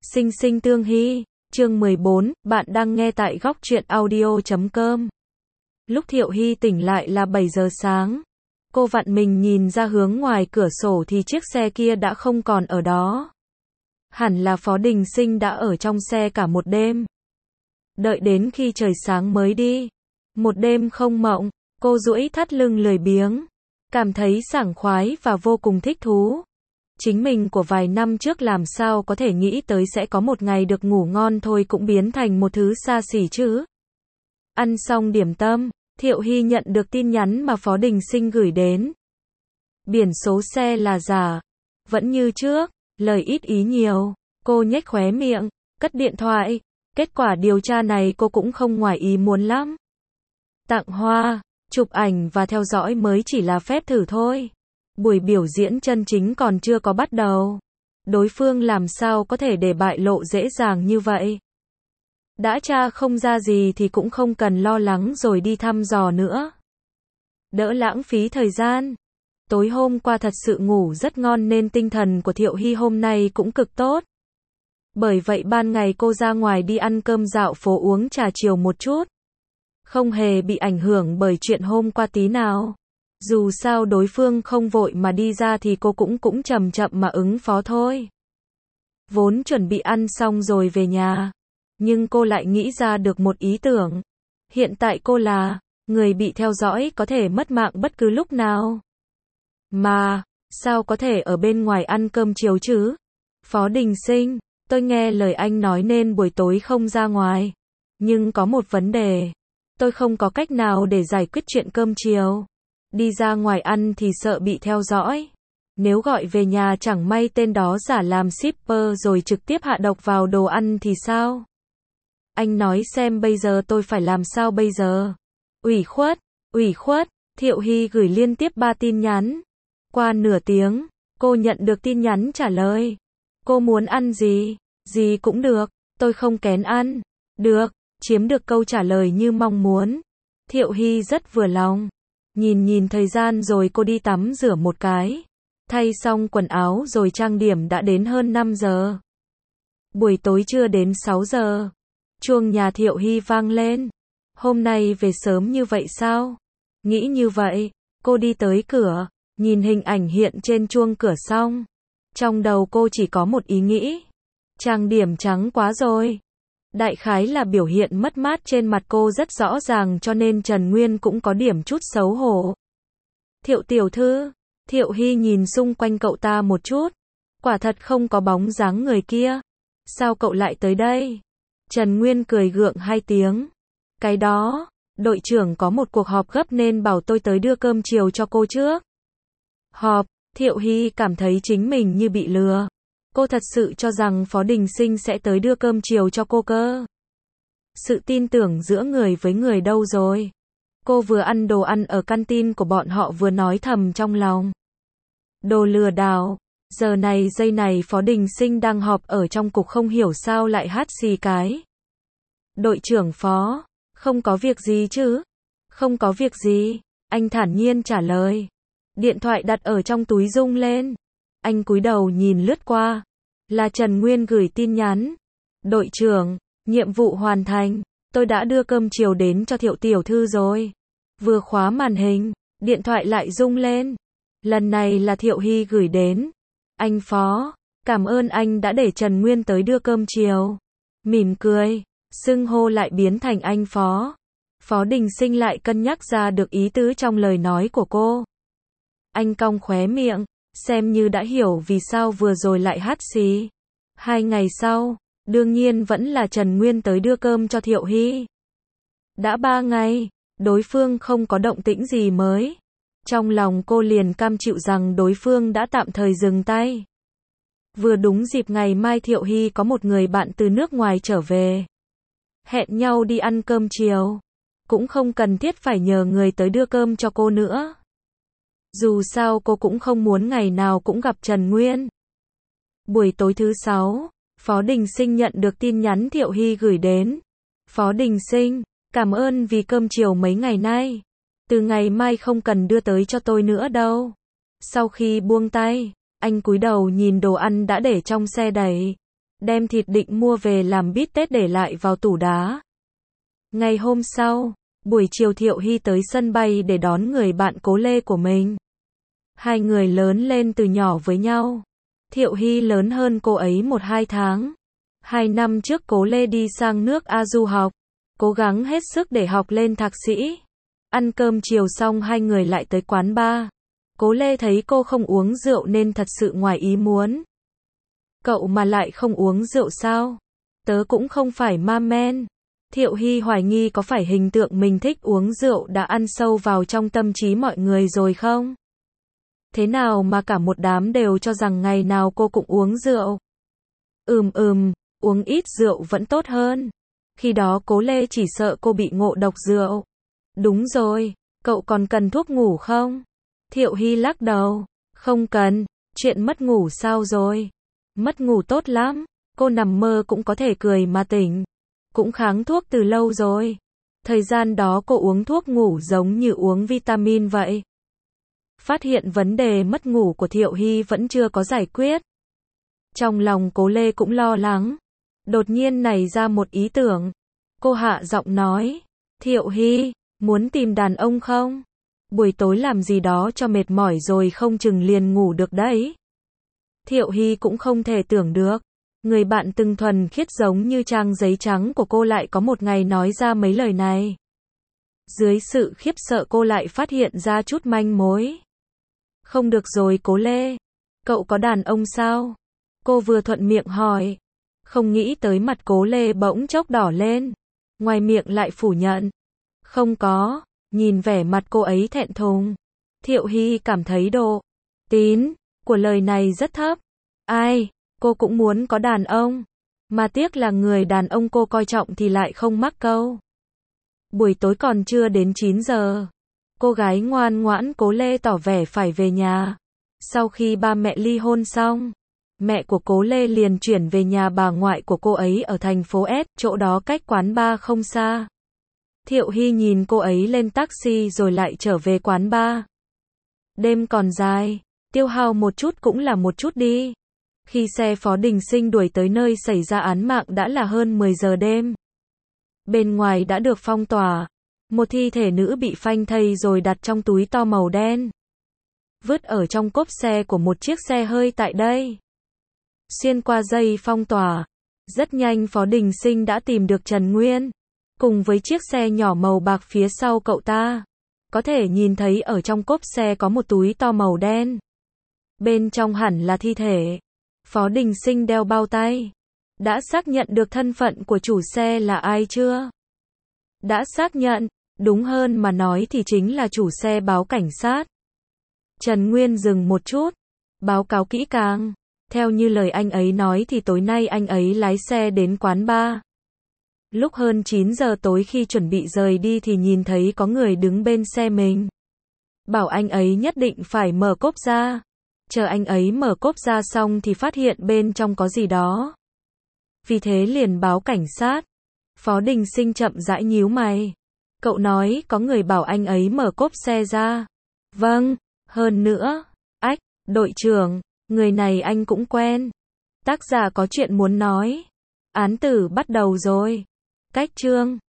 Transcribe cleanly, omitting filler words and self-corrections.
Sinh sinh tương hy, chương 14, bạn đang nghe tại góc truyện audio.com. Lúc Thiệu Hy tỉnh lại là 7 giờ sáng. Cô vặn mình nhìn ra hướng ngoài cửa sổ thì chiếc xe kia đã không còn ở đó. Hẳn là Phó Đình Sinh đã ở trong xe cả một đêm. Đợi đến khi trời sáng mới đi. Một đêm không mộng, cô duỗi thắt lưng lười biếng. Cảm thấy sảng khoái và vô cùng thích thú. Chính mình của vài năm trước làm sao có thể nghĩ tới sẽ có một ngày được ngủ ngon thôi cũng biến thành một thứ xa xỉ chứ. Ăn xong điểm tâm, Thiệu Hy nhận được tin nhắn mà Phó Đình Sinh gửi đến. Biển số xe là giả. Vẫn như trước, lời ít ý nhiều. Cô nhếch khóe miệng, cất điện thoại. Kết quả điều tra này cô cũng không ngoài ý muốn lắm. Tặng hoa, chụp ảnh và theo dõi mới chỉ là phép thử thôi. Buổi biểu diễn chân chính còn chưa có bắt đầu. Đối phương làm sao có thể để bại lộ dễ dàng như vậy. Đã tra không ra gì thì cũng không cần lo lắng rồi đi thăm dò nữa. Đỡ lãng phí thời gian. Tối hôm qua thật sự ngủ rất ngon nên tinh thần của Thiệu Hy hôm nay cũng cực tốt. Bởi vậy ban ngày cô ra ngoài đi ăn cơm dạo phố uống trà chiều một chút. Không hề bị ảnh hưởng bởi chuyện hôm qua tí nào. Dù sao đối phương không vội mà đi ra thì cô cũng chậm chậm mà ứng phó thôi. Vốn chuẩn bị ăn xong rồi về nhà. Nhưng cô lại nghĩ ra được một ý tưởng. Hiện tại cô là người bị theo dõi có thể mất mạng bất cứ lúc nào. Mà, sao có thể ở bên ngoài ăn cơm chiều chứ? Phó Đình Sinh, tôi nghe lời anh nói nên buổi tối không ra ngoài. Nhưng có một vấn đề. Tôi không có cách nào để giải quyết chuyện cơm chiều. Đi ra ngoài ăn thì sợ bị theo dõi. Nếu gọi về nhà chẳng may tên đó giả làm shipper rồi trực tiếp hạ độc vào đồ ăn thì sao? Anh nói xem bây giờ tôi phải làm sao bây giờ? Ủy khuất, Thiệu Hy gửi liên tiếp 3 tin nhắn. Qua nửa tiếng, cô nhận được tin nhắn trả lời. Cô muốn ăn gì? Gì cũng được, tôi không kén ăn. Được, chiếm được câu trả lời như mong muốn. Thiệu Hy rất vừa lòng. Nhìn thời gian rồi cô đi tắm rửa một cái. Thay xong quần áo rồi trang điểm đã đến hơn 5 giờ. Buổi tối chưa đến 6 giờ. Chuông nhà Thiệu Hy vang lên. Hôm nay về sớm như vậy sao? Nghĩ như vậy, cô đi tới cửa, nhìn hình ảnh hiện trên chuông cửa xong. Trong đầu cô chỉ có một ý nghĩ. Trang điểm trắng quá rồi. Đại khái là biểu hiện mất mát trên mặt cô rất rõ ràng cho nên Trần Nguyên cũng có điểm chút xấu hổ. Thiệu tiểu thư, Thiệu Hy nhìn xung quanh cậu ta một chút. Quả thật không có bóng dáng người kia. Sao cậu lại tới đây? Trần Nguyên cười gượng 2 tiếng. Cái đó, đội trưởng có một cuộc họp gấp nên bảo tôi tới đưa cơm chiều cho cô trước. Họp, Thiệu Hy cảm thấy chính mình như bị lừa. Cô thật sự cho rằng Phó Đình Sinh sẽ tới đưa cơm chiều cho cô cơ. Sự tin tưởng giữa người với người đâu rồi? Cô vừa ăn đồ ăn ở canteen của bọn họ vừa nói thầm trong lòng. Đồ lừa đảo. Giờ này giây này Phó Đình Sinh đang họp ở trong cục không hiểu sao lại hát xì cái. Đội trưởng Phó, không có việc gì chứ? Không có việc gì, anh thản nhiên trả lời. Điện thoại đặt ở trong túi rung lên. Anh cúi đầu nhìn lướt qua. Là Trần Nguyên gửi tin nhắn. Đội trưởng, nhiệm vụ hoàn thành. Tôi đã đưa cơm chiều đến cho Thiệu tiểu thư rồi. Vừa khóa màn hình, điện thoại lại rung lên. Lần này là Thiệu Hy gửi đến. Anh Phó, cảm ơn anh đã để Trần Nguyên tới đưa cơm chiều. Mỉm cười, xưng hô lại biến thành anh Phó. Phó Đình Sinh lại cân nhắc ra được ý tứ trong lời nói của cô. Anh cong khóe miệng, xem như đã hiểu vì sao vừa rồi lại hát xì. 2 ngày sau, đương nhiên vẫn là Trần Nguyên tới đưa cơm cho Thiệu Hy. Đã 3 ngày, đối phương không có động tĩnh gì mới. Trong lòng cô liền cam chịu rằng đối phương đã tạm thời dừng tay. Vừa đúng dịp ngày mai Thiệu Hy có một người bạn từ nước ngoài trở về. Hẹn nhau đi ăn cơm chiều. Cũng không cần thiết phải nhờ người tới đưa cơm cho cô nữa. Dù sao cô cũng không muốn ngày nào cũng gặp Trần Nguyên. Buổi tối thứ 6, Phó Đình Sinh nhận được tin nhắn Thiệu Hy gửi đến. Phó Đình Sinh, cảm ơn vì cơm chiều mấy ngày nay. Từ ngày mai không cần đưa tới cho tôi nữa đâu. Sau khi buông tay, anh cúi đầu nhìn đồ ăn đã để trong xe đẩy. đem thịt định mua về làm bít tết để lại vào tủ đá. Ngày hôm sau, buổi chiều Thiệu Hy tới sân bay để đón người bạn Cố Lê của mình. Hai người lớn lên từ nhỏ với nhau. Thiệu Hy lớn hơn cô ấy 1-2 tháng. 2 năm trước Cố Lê đi sang nước A du học, cố gắng hết sức để học lên thạc sĩ. Ăn cơm chiều xong hai người lại tới quán bar. Cố Lê thấy cô không uống rượu nên thật sự ngoài ý muốn. Cậu mà lại không uống rượu sao? Tớ cũng không phải ma men. Thiệu Hy hoài nghi có phải hình tượng mình thích uống rượu đã ăn sâu vào trong tâm trí mọi người rồi không? Thế nào mà cả một đám đều cho rằng ngày nào cô cũng uống rượu? Uống ít rượu vẫn tốt hơn. Khi đó Cố Lê chỉ sợ cô bị ngộ độc rượu. Đúng rồi, cậu còn cần thuốc ngủ không? Thiệu Hy lắc đầu. Không cần, chuyện mất ngủ sao rồi? Mất ngủ tốt lắm, cô nằm mơ cũng có thể cười mà tỉnh. Cũng kháng thuốc từ lâu rồi. Thời gian đó cô uống thuốc ngủ giống như uống vitamin vậy. Phát hiện vấn đề mất ngủ của Thiệu Hy vẫn chưa có giải quyết. Trong lòng Cố Lê cũng lo lắng. Đột nhiên nảy ra một ý tưởng. Cô hạ giọng nói. Thiệu Hy, muốn tìm đàn ông không? Buổi tối làm gì đó cho mệt mỏi rồi không chừng liền ngủ được đấy. Thiệu Hy cũng không thể tưởng được. Người bạn từng thuần khiết giống như trang giấy trắng của cô lại có một ngày nói ra mấy lời này. Dưới sự khiếp sợ cô lại phát hiện ra chút manh mối. Không được rồi Cố Lê. Cậu có đàn ông sao? Cô vừa thuận miệng hỏi. Không nghĩ tới mặt Cố Lê bỗng chốc đỏ lên. Ngoài miệng lại phủ nhận. Không có. Nhìn vẻ mặt cô ấy thẹn thùng. Thiệu Hy cảm thấy độ tín của lời này rất thấp. Ai? Cô cũng muốn có đàn ông. Mà tiếc là người đàn ông cô coi trọng thì lại không mắc câu. Buổi tối còn chưa đến 9 giờ. Cô gái ngoan ngoãn Cố Lê tỏ vẻ phải về nhà. Sau khi ba mẹ ly hôn xong, mẹ của Cố Lê liền chuyển về nhà bà ngoại của cô ấy ở thành phố S, chỗ đó cách quán bar không xa. Thiệu Hy nhìn cô ấy lên taxi rồi lại trở về quán bar. Đêm còn dài, tiêu hao một chút cũng là một chút đi. Khi xe Phó Đình Sinh đuổi tới nơi xảy ra án mạng đã là hơn 10 giờ đêm. Bên ngoài đã được phong tỏa. Một thi thể nữ bị phanh thây rồi đặt trong túi to màu đen. Vứt ở trong cốp xe của một chiếc xe hơi tại đây. Xuyên qua dây phong tỏa. Rất nhanh Phó Đình Sinh đã tìm được Trần Nguyên. Cùng với chiếc xe nhỏ màu bạc phía sau cậu ta. Có thể nhìn thấy ở trong cốp xe có một túi to màu đen. Bên trong hẳn là thi thể. Phó Đình Sinh đeo bao tay. Đã xác nhận được thân phận của chủ xe là ai chưa? Đã xác nhận, đúng hơn mà nói thì chính là chủ xe báo cảnh sát. Trần Nguyên dừng một chút. Báo cáo kỹ càng. Theo như lời anh ấy nói thì tối nay anh ấy lái xe đến quán bar. Lúc hơn 9 giờ tối khi chuẩn bị rời đi thì nhìn thấy có người đứng bên xe mình. Bảo anh ấy nhất định phải mở cốp ra. Chờ anh ấy mở cốp ra xong thì phát hiện bên trong có gì đó. Vì thế liền báo cảnh sát. Phó Đình Sinh chậm rãi nhíu mày. Cậu nói có người bảo anh ấy mở cốp xe ra. Vâng, hơn nữa. Ách, đội trưởng, người này anh cũng quen. Tác giả có chuyện muốn nói. Án tử bắt đầu rồi. Cách chương